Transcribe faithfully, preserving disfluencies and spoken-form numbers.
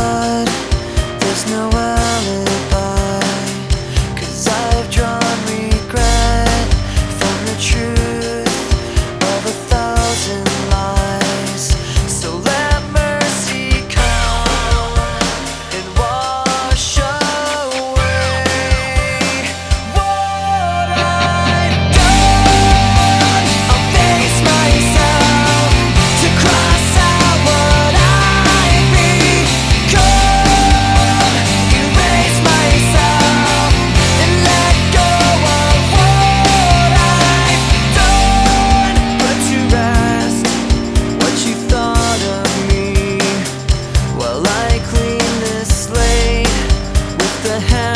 blood, there's no alibi, 'cause I've drawn regret from the truth of a thousand lies. So let mercy come and wash away what I've done. I'll face myself to cross out what I've become, erase myself and let go of what I've done. Put to rest what you thought of me while I clean this slate with the hand